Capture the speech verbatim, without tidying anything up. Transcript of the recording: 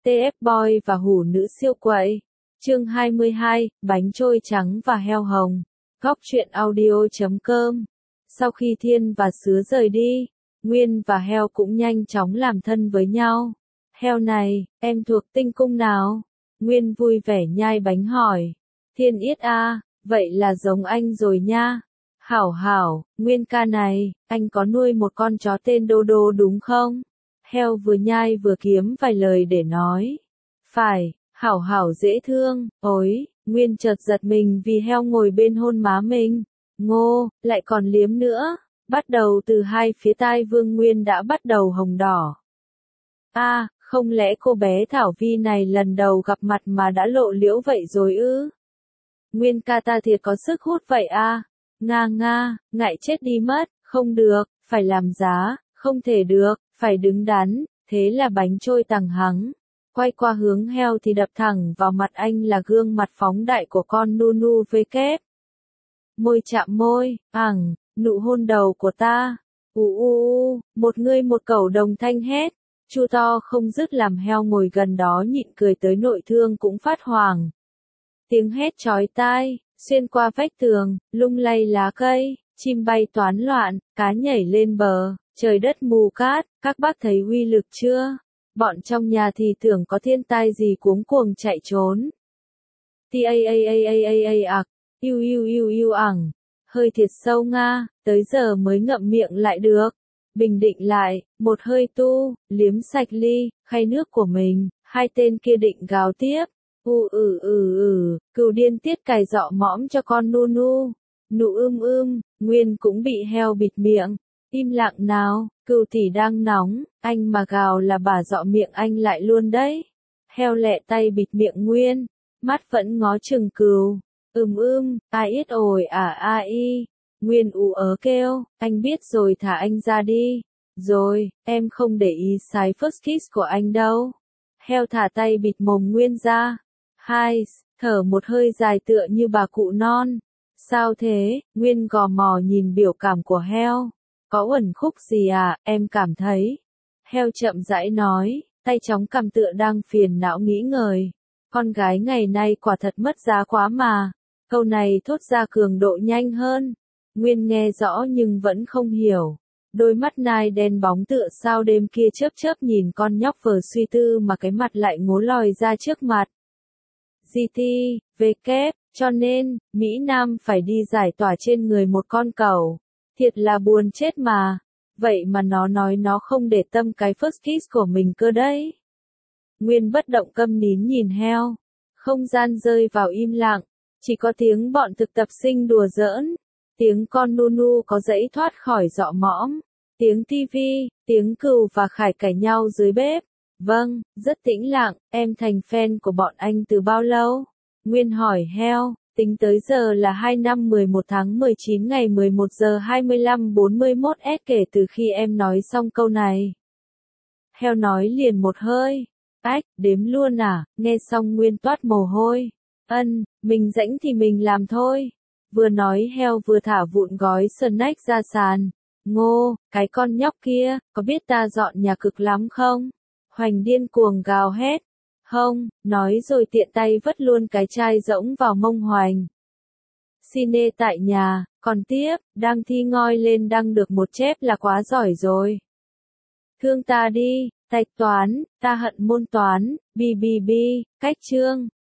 tê ép Boy và hủ nữ siêu quậy. Chương hai mươi hai, bánh trôi trắng và heo hồng. Góc truyện audio chấm com. Sau khi Thiên và Sứa rời đi, Nguyên và heo cũng nhanh chóng làm thân với nhau. Heo này, em thuộc tinh cung nào? Nguyên vui vẻ nhai bánh hỏi. Thiên yết a, vậy là giống anh rồi nha. Hảo hảo, Nguyên ca này, anh có nuôi một con chó tên Đô Đô đúng không? Heo vừa nhai vừa kiếm vài lời để nói. Phải, hảo hảo dễ thương, ối, Nguyên chợt giật mình vì heo ngồi bên hôn má mình. Ngô, lại còn liếm nữa. Bắt đầu từ hai phía tai Vương Nguyên đã bắt đầu hồng đỏ. A, à, không lẽ cô bé Thảo Vi này lần đầu gặp mặt mà đã lộ liễu vậy rồi ư? Nguyên ca ta thiệt có sức hút vậy à? Nga nga, ngại chết đi mất, không được, phải làm giá, không thể được, phải đứng đắn, thế là bánh trôi tằng hắng. Quay qua hướng heo thì đập thẳng vào mặt anh là gương mặt phóng đại của con Nunu với kép. Môi chạm môi, ẳng, nụ hôn đầu của ta. U u u, một ngươi một cẩu đồng thanh hét. Chu to không dứt làm heo ngồi gần đó nhịn cười tới nội thương cũng phát hoảng. Tiếng hét chói tai, xuyên qua vách tường, lung lay lá cây, chim bay toán loạn, cá nhảy lên bờ, trời đất mù cát, các bác thấy uy lực chưa? Bọn trong nhà thì tưởng có thiên tai gì cuống cuồng chạy trốn. Ti a a a a a a ạc, yêu yêu yêu yêu ẳng, hơi thiệt sâu nga, tới giờ mới ngậm miệng lại được. Bình định lại, một hơi tu, liếm sạch ly, khay nước của mình, hai tên kia định gào tiếp. U ừ ừ ừ, cừu điên tiết cài dọ mõm cho con Nunu. Nụ ưm ưm, Nguyên cũng bị heo bịt miệng. Im lặng nào, cừu tỷ đang nóng, anh mà gào là bà dọ miệng anh lại luôn đấy. Heo lẹ tay bịt miệng Nguyên, mắt vẫn ngó chừng cừu. Ừm ưm, ai ít ổi à a y. Nguyên ú ớ kêu, anh biết rồi thả anh ra đi. Rồi, em không để ý sái first kiss của anh đâu. Heo thả tay bịt mồm Nguyên ra. Hai, thở một hơi dài tựa như bà cụ non. Sao thế? Nguyên gò mò nhìn biểu cảm của heo. Có uẩn khúc gì à, em cảm thấy. Heo chậm rãi nói, tay chống cằm tựa đang phiền não nghĩ ngợi. Con gái ngày nay quả thật mất giá quá mà. Câu này thốt ra cường độ nhanh hơn. Nguyên nghe rõ nhưng vẫn không hiểu. Đôi mắt nai đen bóng tựa sao đêm kia chớp chớp nhìn con nhóc vờ suy tư mà cái mặt lại ngố lòi ra trước mặt. giê tê, vê kép, cho nên, Mỹ Nam phải đi giải tỏa trên người một con cẩu. Thiệt là buồn chết mà. Vậy mà nó nói nó không để tâm cái first kiss của mình cơ đấy. Nguyên bất động câm nín nhìn heo. Không gian rơi vào im lặng. Chỉ có tiếng bọn thực tập sinh đùa giỡn. Tiếng con Nunu có dãy thoát khỏi dọ mõm. Tiếng tivi, tiếng cừu và Khải cãi nhau dưới bếp. Vâng, rất tĩnh lặng, em thành fan của bọn anh từ bao lâu? Nguyên hỏi heo, tính tới giờ là hai năm mười một tháng mười chín ngày mười một giờ hai mươi lăm bốn mươi mốt s kể từ khi em nói xong câu này. Heo nói liền một hơi. Ách, đếm luôn à, nghe xong Nguyên toát mồ hôi. Ân, mình rãnh thì mình làm thôi. Vừa nói heo vừa thả vụn gói snack ra sàn. Ngô, cái con nhóc kia, có biết ta dọn nhà cực lắm không? Hoành điên cuồng gào hét. Không, nói rồi tiện tay vất luôn cái chai rỗng vào mông Hoành. Cine tại nhà, còn tiếp, đang thi ngoi lên đăng được một chép là quá giỏi rồi. Thương ta đi, tạch toán, ta hận môn toán, bì bì bì, cách chương.